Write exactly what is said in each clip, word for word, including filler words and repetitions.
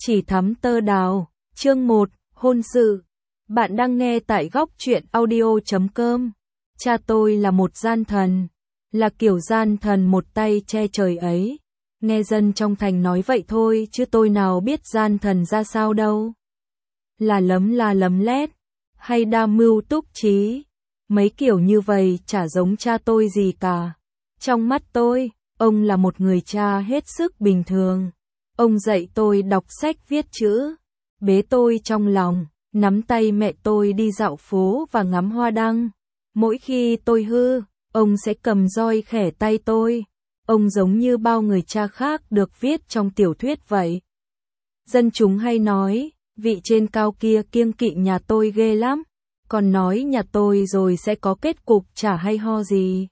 Chỉ thắm tơ đào, chương một, hôn sự. Bạn đang nghe tại góc truyện audio chấm com. Cha tôi là một gian thần, là kiểu gian thần một tay che trời ấy. Nghe dân trong thành nói vậy thôi chứ tôi nào biết gian thần ra sao đâu. Là lấm là lấm lét, hay đa mưu túc trí. Mấy kiểu như vậy chả giống cha tôi gì cả. Trong mắt tôi, ông là một người cha hết sức bình thường. Ông dạy tôi đọc sách viết chữ, bế tôi trong lòng, nắm tay mẹ tôi đi dạo phố và ngắm hoa đăng. Mỗi khi tôi hư, ông sẽ cầm roi khẻ tay tôi. Ông giống như bao người cha khác được viết trong tiểu thuyết vậy. Dân chúng hay nói, vị trên cao kia kiêng kỵ nhà tôi ghê lắm, còn nói nhà tôi rồi sẽ có kết cục chả hay ho gì.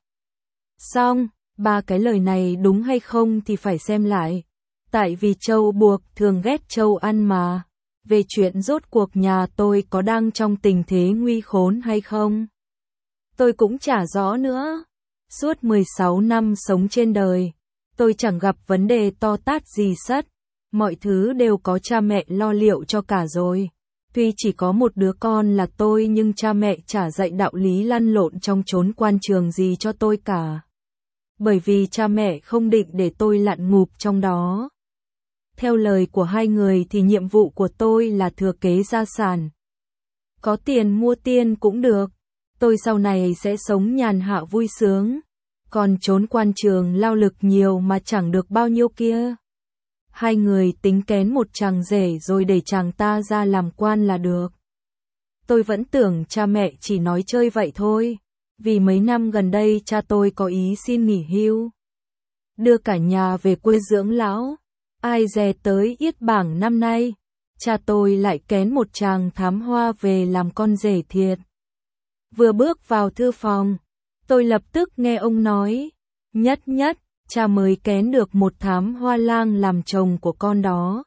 Xong, ba cái lời này đúng hay không thì phải xem lại. Tại vì trâu buộc thường ghét trâu ăn mà. Về chuyện rốt cuộc nhà tôi có đang trong tình thế nguy khốn hay không, tôi cũng chả rõ nữa. Suốt mười sáu năm sống trên đời, tôi chẳng gặp vấn đề to tát gì sất. Mọi thứ đều có cha mẹ lo liệu cho cả rồi. Tuy chỉ có một đứa con là tôi nhưng cha mẹ chả dạy đạo lý lăn lộn trong chốn quan trường gì cho tôi cả. Bởi vì cha mẹ không định để tôi lặn ngụp trong đó. Theo lời của hai người thì nhiệm vụ của tôi là thừa kế gia sản. Có tiền mua tiên cũng được. Tôi sau này sẽ sống nhàn hạ vui sướng. Còn trốn quan trường lao lực nhiều mà chẳng được bao nhiêu kia. Hai người tính kén một chàng rể rồi để chàng ta ra làm quan là được. Tôi vẫn tưởng cha mẹ chỉ nói chơi vậy thôi. Vì mấy năm gần đây cha tôi có ý xin nghỉ hưu, đưa cả nhà về quê dưỡng lão. Ai dè tới yết bảng năm nay, cha tôi lại kén một chàng thám hoa về làm con rể thiệt. Vừa bước vào thư phòng, tôi lập tức nghe ông nói, nhất nhất, cha mới kén được một thám hoa lang làm chồng của con đó.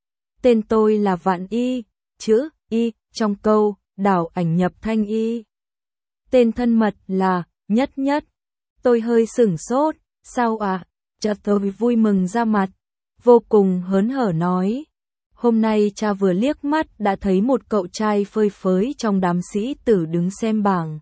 Tên tôi là Vạn Y, chữ Y, trong câu, đảo ảnh nhập thanh Y. Tên thân mật là Nhất Nhất. Tôi hơi sửng sốt, sao ạ? À? Chợt tôi vui mừng ra mặt, vô cùng hớn hở nói. Hôm nay cha vừa liếc mắt đã thấy một cậu trai phơi phới trong đám sĩ tử đứng xem bảng.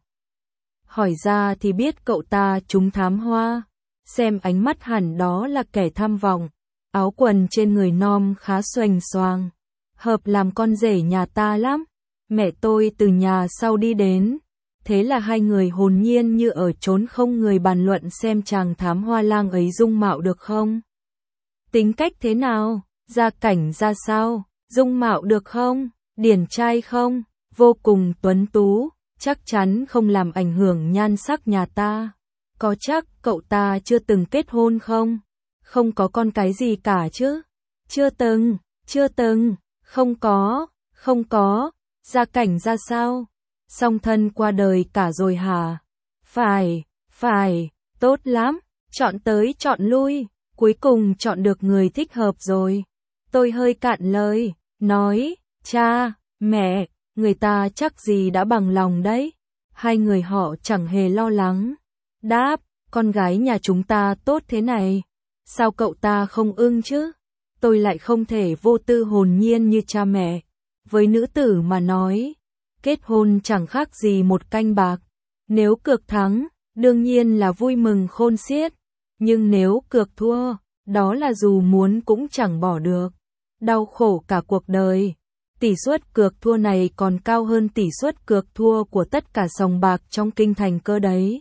Hỏi ra thì biết cậu ta trúng thám hoa. Xem ánh mắt hẳn đó là kẻ tham vọng. Áo quần trên người nom khá xoành xoàng, hợp làm con rể nhà ta lắm. Mẹ tôi từ nhà sau đi đến. Thế là hai người hồn nhiên như ở chốn không người bàn luận xem chàng thám hoa lang ấy dung mạo được không. Tính cách thế nào, gia cảnh ra sao, dung mạo được không, điển trai không, vô cùng tuấn tú, chắc chắn không làm ảnh hưởng nhan sắc nhà ta. Có chắc cậu ta chưa từng kết hôn không? Không có con cái gì cả chứ? Chưa từng, chưa từng, không có, không có. Gia cảnh ra sao? Song thân qua đời cả rồi hả? Phải, phải, tốt lắm, chọn tới chọn lui, cuối cùng chọn được người thích hợp rồi. Tôi hơi cạn lời, nói, cha, mẹ, người ta chắc gì đã bằng lòng đấy. Hai người họ chẳng hề lo lắng. Đáp, con gái nhà chúng ta tốt thế này, sao cậu ta không ưng chứ? Tôi lại không thể vô tư hồn nhiên như cha mẹ. Với nữ tử mà nói, kết hôn chẳng khác gì một canh bạc. Nếu cược thắng, đương nhiên là vui mừng khôn xiết. Nhưng nếu cược thua, đó là dù muốn cũng chẳng bỏ được. Đau khổ cả cuộc đời. Tỷ suất cược thua này còn cao hơn tỷ suất cược thua của tất cả sòng bạc trong kinh thành cơ đấy.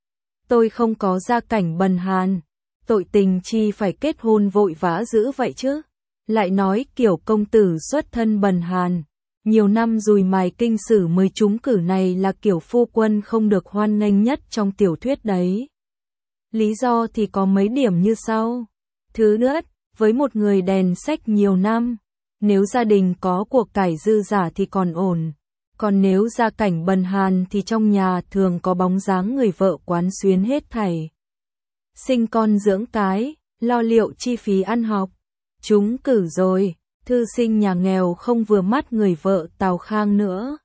Tôi không có gia cảnh bần hàn. Tội tình chi phải kết hôn vội vã dữ vậy chứ? Lại nói kiểu công tử xuất thân bần hàn. Nhiều năm dùi mài kinh sử mới trúng cử này là kiểu phu quân không được hoan nghênh nhất trong tiểu thuyết đấy. Lý do thì có mấy điểm như sau. Thứ nhất, với một người đèn sách nhiều năm, nếu gia đình có của cải dư giả thì còn ổn. Còn nếu gia cảnh bần hàn thì trong nhà thường có bóng dáng người vợ quán xuyến hết thảy. Sinh con dưỡng cái, lo liệu chi phí ăn học. Trúng cử rồi. Thư sinh nhà nghèo không vừa mắt người vợ Tào Khang nữa.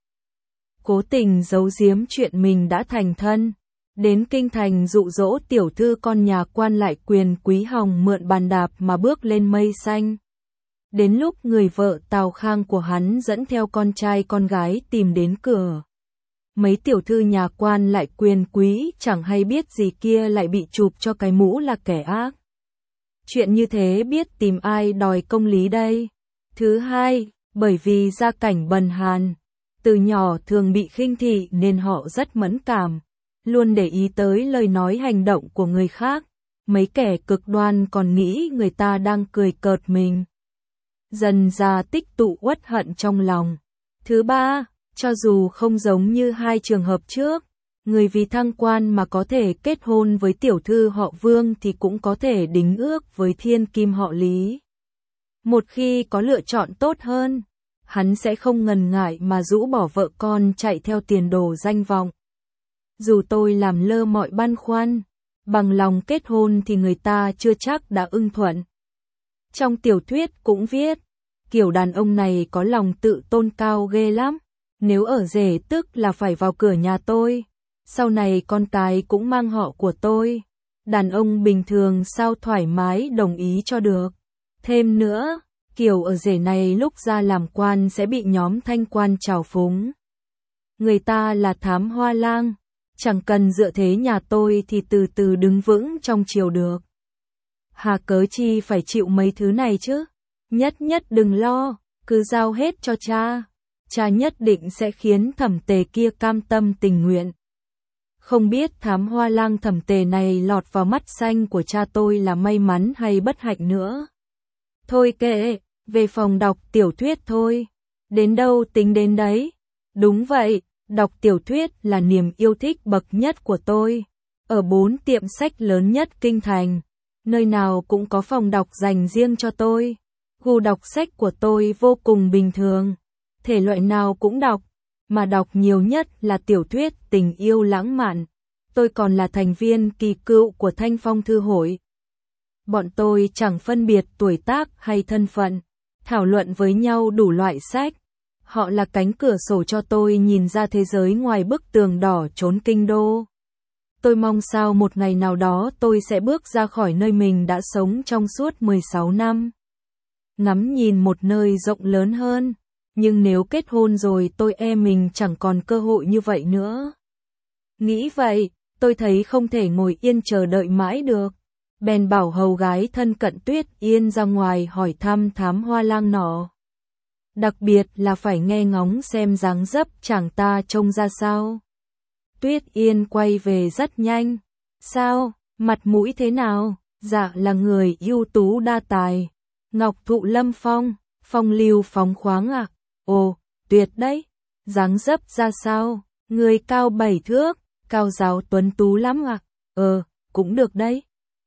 Cố tình giấu giếm chuyện mình đã thành thân. Đến kinh thành dụ dỗ tiểu thư con nhà quan lại quyền quý hòng mượn bàn đạp mà bước lên mây xanh. Đến lúc người vợ Tào Khang của hắn dẫn theo con trai con gái tìm đến cửa. Mấy tiểu thư nhà quan lại quyền quý chẳng hay biết gì kia lại bị chụp cho cái mũ là kẻ ác. Chuyện như thế biết tìm ai đòi công lý đây. Thứ hai, bởi vì gia cảnh bần hàn, từ nhỏ thường bị khinh thị nên họ rất mẫn cảm, luôn để ý tới lời nói hành động của người khác. Mấy kẻ cực đoan còn nghĩ người ta đang cười cợt mình. Dần ra tích tụ uất hận trong lòng. Thứ ba, cho dù không giống như hai trường hợp trước, người vì thăng quan mà có thể kết hôn với tiểu thư họ Vương thì cũng có thể đính ước với thiên kim họ Lý. Một khi có lựa chọn tốt hơn, hắn sẽ không ngần ngại mà rũ bỏ vợ con chạy theo tiền đồ danh vọng. Dù tôi làm lơ mọi băn khoăn, bằng lòng kết hôn thì người ta chưa chắc đã ưng thuận. Trong tiểu thuyết cũng viết, kiểu đàn ông này có lòng tự tôn cao ghê lắm. Nếu ở rể tức là phải vào cửa nhà tôi, sau này con cái cũng mang họ của tôi. Đàn ông bình thường sao thoải mái đồng ý cho được. Thêm nữa, kiểu ở rể này lúc ra làm quan sẽ bị nhóm thanh quan trào phúng. Người ta là thám hoa lang, chẳng cần dựa thế nhà tôi thì từ từ đứng vững trong triều được. Hà cớ chi phải chịu mấy thứ này chứ? Nhất nhất đừng lo, cứ giao hết cho cha. Cha nhất định sẽ khiến Thẩm Tề kia cam tâm tình nguyện. Không biết thám hoa lang Thẩm Tề này lọt vào mắt xanh của cha tôi là may mắn hay bất hạnh nữa. Thôi kệ, về phòng đọc tiểu thuyết thôi. Đến đâu tính đến đấy. Đúng vậy, đọc tiểu thuyết là niềm yêu thích bậc nhất của tôi. Ở bốn tiệm sách lớn nhất kinh thành, nơi nào cũng có phòng đọc dành riêng cho tôi. Gu đọc sách của tôi vô cùng bình thường. Thể loại nào cũng đọc, mà đọc nhiều nhất là tiểu thuyết tình yêu lãng mạn. Tôi còn là thành viên kỳ cựu của Thanh Phong Thư Hội. Bọn tôi chẳng phân biệt tuổi tác hay thân phận, thảo luận với nhau đủ loại sách. Họ là cánh cửa sổ cho tôi nhìn ra thế giới ngoài bức tường đỏ chốn kinh đô. Tôi mong sao một ngày nào đó tôi sẽ bước ra khỏi nơi mình đã sống trong suốt mười sáu năm. Ngắm nhìn một nơi rộng lớn hơn. Nhưng nếu kết hôn rồi tôi e mình chẳng còn cơ hội như vậy nữa. Nghĩ vậy, tôi thấy không thể ngồi yên chờ đợi mãi được. Bèn bảo hầu gái thân cận Tuyết Yên ra ngoài hỏi thăm thám hoa lang nọ. Đặc biệt là phải nghe ngóng xem dáng dấp chàng ta trông ra sao. Tuyết Yên quay về rất nhanh. Sao, mặt mũi thế nào? Dạ là người ưu tú đa tài. Ngọc thụ lâm phong, phong lưu phóng khoáng à? Ồ, tuyệt đấy. Dáng dấp ra sao? Người cao bảy thước, cao giáo tuấn tú lắm à? Ờ, cũng được đấy.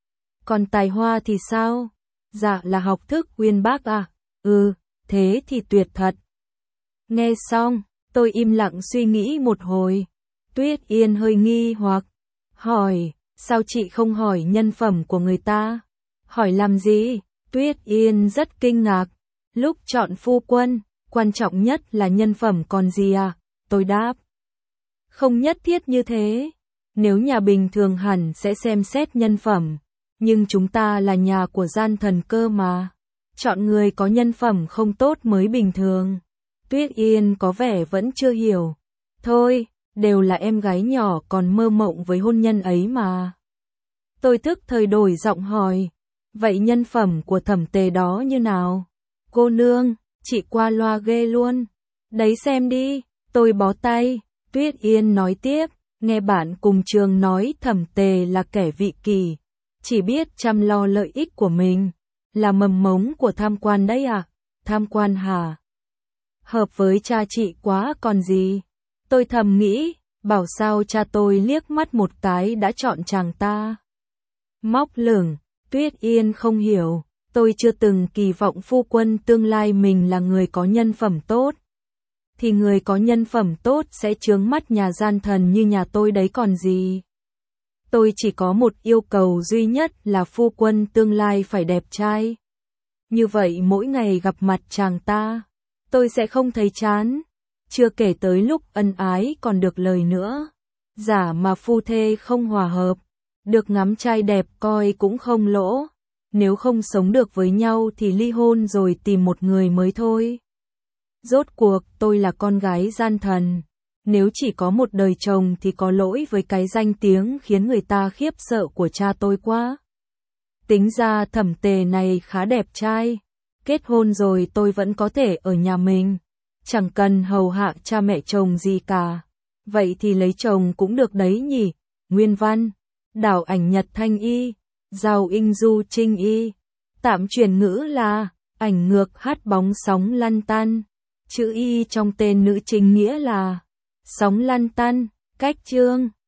Còn tài hoa thì sao? Dạ là học thức uyên bác à? Ừ, thế thì tuyệt thật. Nghe xong, tôi im lặng suy nghĩ một hồi. Tuyết Yên hơi nghi hoặc hỏi, sao chị không hỏi nhân phẩm của người ta? Hỏi làm gì? Tuyết Yên rất kinh ngạc. Lúc chọn phu quân, quan trọng nhất là nhân phẩm còn gì à? Tôi đáp. Không nhất thiết như thế. Nếu nhà bình thường hẳn sẽ xem xét nhân phẩm. Nhưng chúng ta là nhà của gian thần cơ mà. Chọn người có nhân phẩm không tốt mới bình thường. Tuyết Yên có vẻ vẫn chưa hiểu. Thôi, đều là em gái nhỏ còn mơ mộng với hôn nhân ấy mà. Tôi thức thời đổi giọng hỏi. Vậy nhân phẩm của Thẩm Tề đó như nào? Cô nương, chị qua loa ghê luôn. Đấy xem đi, tôi bó tay. Tuyết Yên nói tiếp, nghe bạn cùng trường nói Thẩm Tề là kẻ vị kỷ, chỉ biết chăm lo lợi ích của mình, là mầm mống của tham quan đấy à? Tham quan hả? Hợp với cha chị quá còn gì? Tôi thầm nghĩ, bảo sao cha tôi liếc mắt một cái đã chọn chàng ta. Móc lửng, Tuyết Yên không hiểu, tôi chưa từng kỳ vọng phu quân tương lai mình là người có nhân phẩm tốt. Thì người có nhân phẩm tốt sẽ chướng mắt nhà gian thần như nhà tôi đấy còn gì. Tôi chỉ có một yêu cầu duy nhất là phu quân tương lai phải đẹp trai. Như vậy mỗi ngày gặp mặt chàng ta, tôi sẽ không thấy chán. Chưa kể tới lúc ân ái còn được lời nữa. Giả mà phu thê không hòa hợp, được ngắm trai đẹp coi cũng không lỗ. Nếu không sống được với nhau thì ly hôn rồi tìm một người mới thôi. Rốt cuộc tôi là con gái gian thần. Nếu chỉ có một đời chồng thì có lỗi với cái danh tiếng khiến người ta khiếp sợ của cha tôi quá. Tính ra Thẩm Tề này khá đẹp trai. Kết hôn rồi tôi vẫn có thể ở nhà mình. Chẳng cần hầu hạ cha mẹ chồng gì cả. Vậy thì lấy chồng cũng được đấy nhỉ. Nguyên văn. Đảo ảnh Nhật Thanh Y. Giao Inh Du Trinh Y. Tạm chuyển ngữ là ảnh ngược hát bóng sóng lăn tăn. Chữ Y trong tên nữ chính nghĩa là sóng lăn tăn. Cách chương.